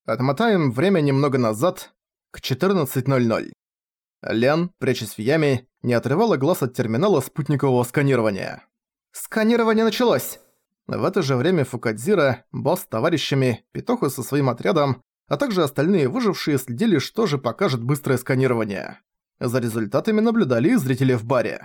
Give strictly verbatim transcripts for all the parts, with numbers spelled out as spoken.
Отмотаем время немного назад, к четырнадцать ноль ноль. Лен, прячась в яме, не отрывала глаз от терминала спутникового сканирования. «Сканирование началось!» В это же время Фукадзира, босс с товарищами, Петоху со своим отрядом, а также остальные выжившие следили, что же покажет быстрое сканирование. За результатами наблюдали и зрители в баре.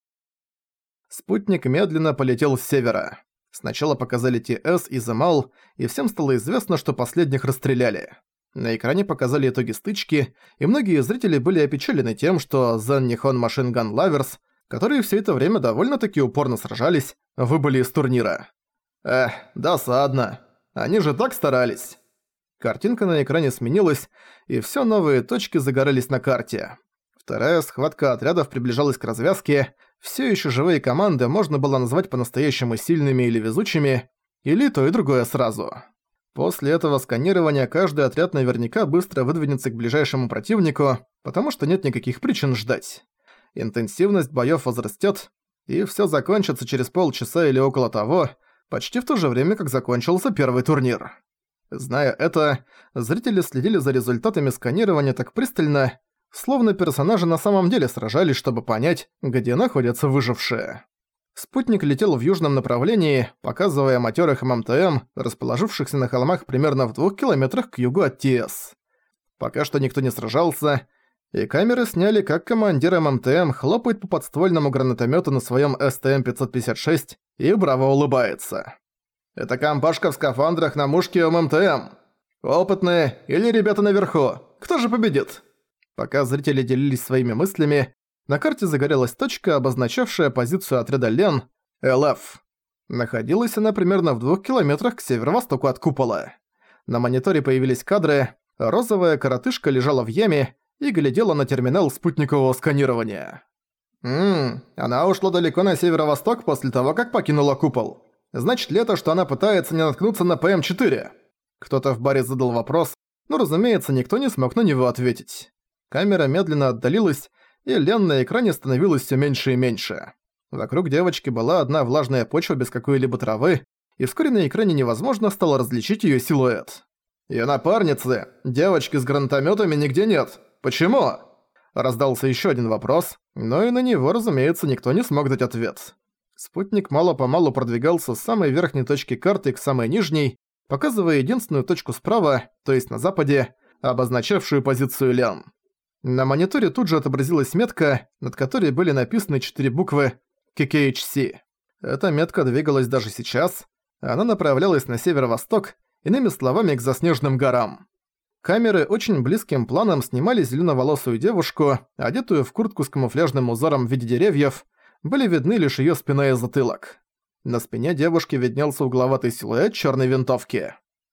Спутник медленно полетел с севера. Сначала показали Ти Эс и Замал, и всем стало известно, что последних расстреляли. На экране показали итоги стычки, и многие зрители были опечалены тем, что Zen Nihon Machine Gun Lovers, которые все это время довольно-таки упорно сражались, выбыли из турнира. Эх, досадно. Они же так старались. Картинка на экране сменилась, и все новые точки загорелись на карте. Вторая схватка отрядов приближалась к развязке. Все еще живые команды можно было назвать по-настоящему сильными или везучими, или то и другое сразу. После этого сканирования каждый отряд наверняка быстро выдвинется к ближайшему противнику, потому что нет никаких причин ждать. Интенсивность боёв возрастет, и все закончится через полчаса или около того, почти в то же время, как закончился первый турнир. Зная это, зрители следили за результатами сканирования так пристально, словно персонажи на самом деле сражались, чтобы понять, где находятся выжившие. Спутник летел в южном направлении, показывая матерых эм эм тэ эм, расположившихся на холмах примерно в двух километрах к югу от Ти Эс. Пока что никто не сражался, и камеры сняли, как командир эм эм тэ эм хлопает по подствольному гранатомету на своем Эс Тэ Эм пятьсот пятьдесят шесть и браво улыбается. «Это компашка в скафандрах на мушке эм эм тэ эм. Опытные или ребята наверху? Кто же победит?» Пока зрители делились своими мыслями, на карте загорелась точка, обозначавшая позицию отряда Лен, Эл Эф. Находилась она примерно в двух километрах к северо-востоку от купола. На мониторе появились кадры, розовая коротышка лежала в яме и глядела на терминал спутникового сканирования. «Ммм, она ушла далеко на северо-восток после того, как покинула купол. Значит ли это, что она пытается не наткнуться на Пэ Эм четыре?» Кто-то в баре задал вопрос, но, разумеется, никто не смог на него ответить. Камера медленно отдалилась, и Лен на экране становилось все меньше и меньше. Вокруг девочки была одна влажная почва без какой-либо травы, и вскоре на экране невозможно стало различить её силуэт. «Её напарницы, девочки с гранатомётами, нигде нет. Почему?» Раздался ещё один вопрос, но и на него, разумеется, никто не смог дать ответ. Спутник мало-помалу продвигался с самой верхней точки карты к самой нижней, показывая единственную точку справа, то есть на западе, обозначавшую позицию Лен. На мониторе тут же отобразилась метка, над которой были написаны четыре буквы Кей Кей Эйч Си. Эта метка двигалась даже сейчас, она направлялась на северо-восток, иными словами, к заснеженным горам. Камеры очень близким планом снимали зеленоволосую девушку, одетую в куртку с камуфляжным узором в виде деревьев, были видны лишь её спина и затылок. На спине девушки виднелся угловатый силуэт чёрной винтовки.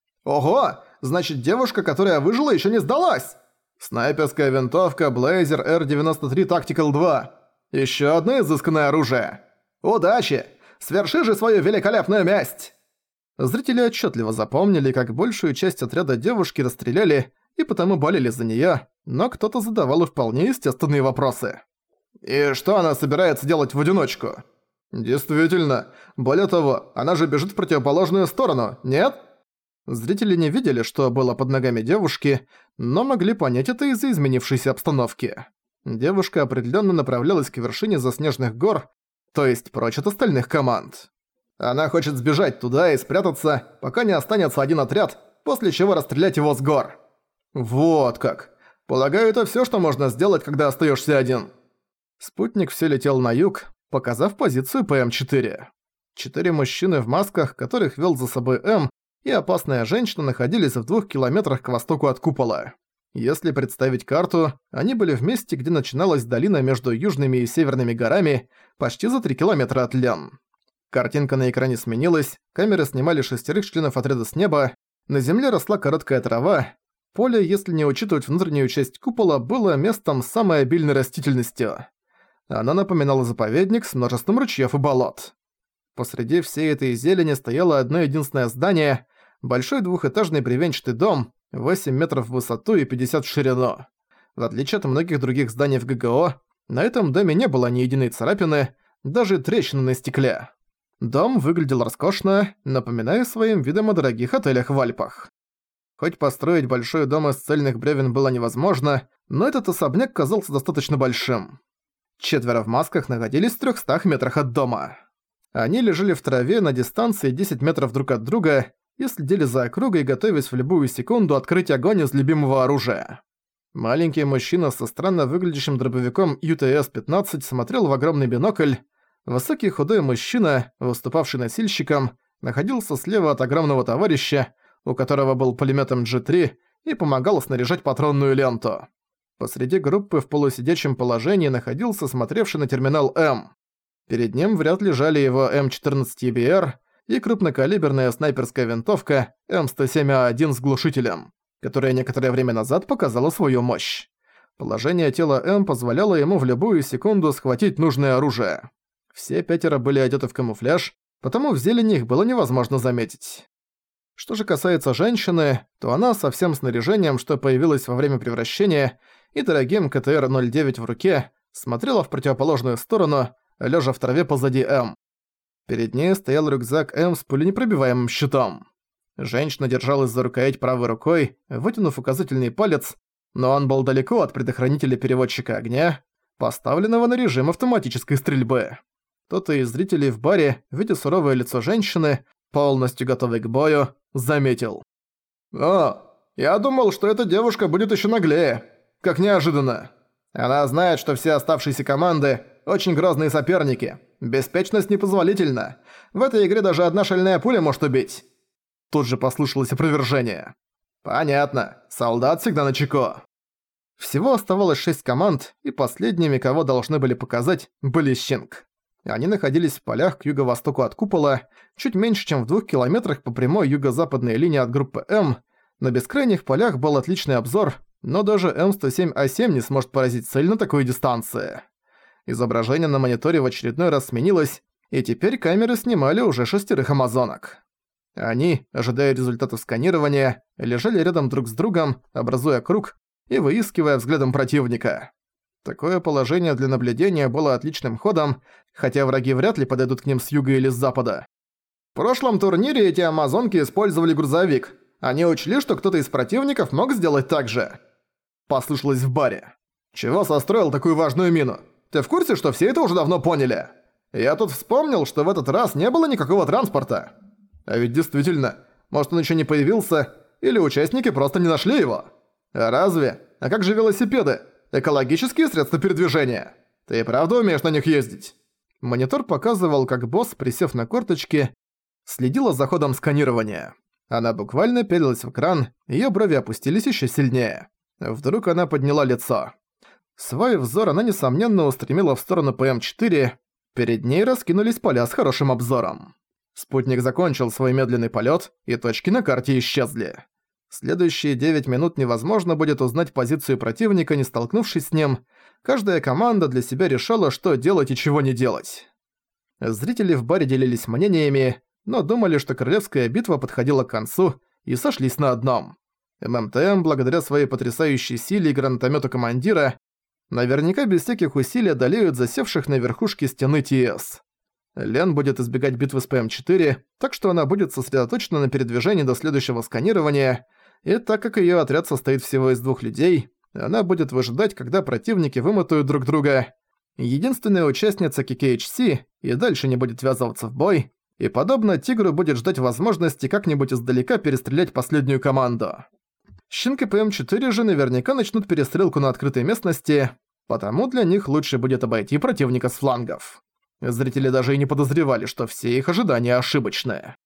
«Ого! Значит, девушка, которая выжила, ещё не сдалась!» «Снайперская винтовка Blazer Эр девяносто три Tactical два. Ещё одно изысканное оружие. Удачи! Сверши же свою великолепную месть!» Зрители отчётливо запомнили, как большую часть отряда девушки расстреляли и потому болели за неё, но кто-то задавал и вполне естественные вопросы. «И что она собирается делать в одиночку?» «Действительно. Более того, она же бежит в противоположную сторону, нет?» Зрители не видели, что было под ногами девушки, но могли понять это из-за изменившейся обстановки. Девушка определенно направлялась к вершине заснеженных гор, то есть прочь от остальных команд. Она хочет сбежать туда и спрятаться, пока не останется один отряд, после чего расстрелять его с гор. Вот как. Полагаю, это всё, что можно сделать, когда остаёшься один. Спутник всё летел на юг, показав позицию Пэ Эм четыре. Четыре мужчины в масках, которых вел за собой М, и опасная женщина находились в двух километрах к востоку от купола. Если представить карту, они были в месте, где начиналась долина между южными и северными горами, почти за три километра от Лен. Картинка на экране сменилась, камеры снимали шестерых членов отряда с неба, на земле росла короткая трава, поле, если не учитывать внутреннюю часть купола, было местом с самой обильной растительностью. Она напоминала заповедник с множеством ручьёв и болот. Посреди всей этой зелени стояло одно единственное здание, большой двухэтажный бревенчатый дом, восемь метров в высоту и пятьдесят в ширину. В отличие от многих других зданий в Гэ Гэ О, на этом доме не было ни единой царапины, даже трещины на стекле. Дом выглядел роскошно, напоминая своим видом о дорогих отелях в Альпах. Хоть построить большой дом из цельных бревен было невозможно, но этот особняк казался достаточно большим. Четверо в масках находились в трёхстах метрах от дома. Они лежали в траве на дистанции десять метров друг от друга и следили за округой, готовясь в любую секунду открыть огонь из любимого оружия. Маленький мужчина со странно выглядящим дробовиком ю тэ эс пятнадцать смотрел в огромный бинокль. Высокий худой мужчина, выступавший носильщиком, находился слева от огромного товарища, у которого был пулемёт эм джи три, и помогал снаряжать патронную ленту. Посреди группы в полусидячем положении находился смотревший на терминал М. Перед ним в ряд лежали его эм четырнадцать и би ар и крупнокалиберная снайперская винтовка эм сто семь а один с глушителем, которая некоторое время назад показала свою мощь. Положение тела М позволяло ему в любую секунду схватить нужное оружие. Все пятеро были одеты в камуфляж, потому в зелени их было невозможно заметить. Что же касается женщины, то она со всем снаряжением, что появилось во время превращения, и дорогим ка тэ эр ноль девять в руке, смотрела в противоположную сторону, лежа в траве позади М. Перед ней стоял рюкзак М с пуленепробиваемым щитом. Женщина держалась за рукоять правой рукой, вытянув указательный палец, но он был далеко от предохранителя переводчика огня, поставленного на режим автоматической стрельбы. Кто-то из зрителей в баре, видя суровое лицо женщины, полностью готовый к бою, заметил: «О, я думал, что эта девушка будет еще наглее. Как неожиданно. Она знает, что все оставшиеся команды – очень грозные соперники. Беспечность непозволительна. В этой игре даже одна шальная пуля может убить». Тут же послышалось опровержение. «Понятно. Солдат всегда начеку». Всего оставалось шесть команд, и последними, кого должны были показать, были Щинг. Они находились в полях к юго-востоку от купола, чуть меньше, чем в двух километрах по прямой юго-западной линии от группы М. На бескрайних полях был отличный обзор, но даже эм сто семь а семь не сможет поразить цель на такой дистанции. Изображение на мониторе в очередной раз сменилось, и теперь камеры снимали уже шестерых амазонок. Они, ожидая результатов сканирования, лежали рядом друг с другом, образуя круг и выискивая взглядом противника. Такое положение для наблюдения было отличным ходом, хотя враги вряд ли подойдут к ним с юга или с запада. В прошлом турнире эти амазонки использовали грузовик. Они учли, что кто-то из противников мог сделать так же. Послышалось в баре. «Чего состроил такую важную мину? Ты в курсе, что все это уже давно поняли? Я тут вспомнил, что в этот раз не было никакого транспорта. А ведь действительно, может он еще не появился, или участники просто не нашли его? А разве? А как же велосипеды? Экологические средства передвижения. Ты и правда умеешь на них ездить?» Монитор показывал, как босс, присев на корточки, следила за ходом сканирования. Она буквально пялилась в экран, её брови опустились ещё сильнее. Вдруг она подняла лицо. Свой взор она, несомненно, устремила в сторону пэ эм четыре. Перед ней раскинулись поля с хорошим обзором. Спутник закончил свой медленный полёт, и точки на карте исчезли. Следующие девять минут невозможно будет узнать позицию противника, не столкнувшись с ним. Каждая команда для себя решала, что делать и чего не делать. Зрители в баре делились мнениями, но думали, что королевская битва подходила к концу, и сошлись на одном. эм эм тэ эм, благодаря своей потрясающей силе и гранатомёту командира, наверняка без всяких усилий одолеют засевших на верхушке стены ти эс. Лен будет избегать битвы с пэ эм четыре, так что она будет сосредоточена на передвижении до следующего сканирования, и так как её отряд состоит всего из двух людей, она будет выжидать, когда противники вымотают друг друга. Единственная участница кей кей эйч си и дальше не будет ввязываться в бой, и, подобно Тигру, будет ждать возможности как-нибудь издалека перестрелять последнюю команду. Щинг и пэ эм четыре же наверняка начнут перестрелку на открытой местности, потому для них лучше будет обойти противника с флангов. Зрители даже и не подозревали, что все их ожидания ошибочны.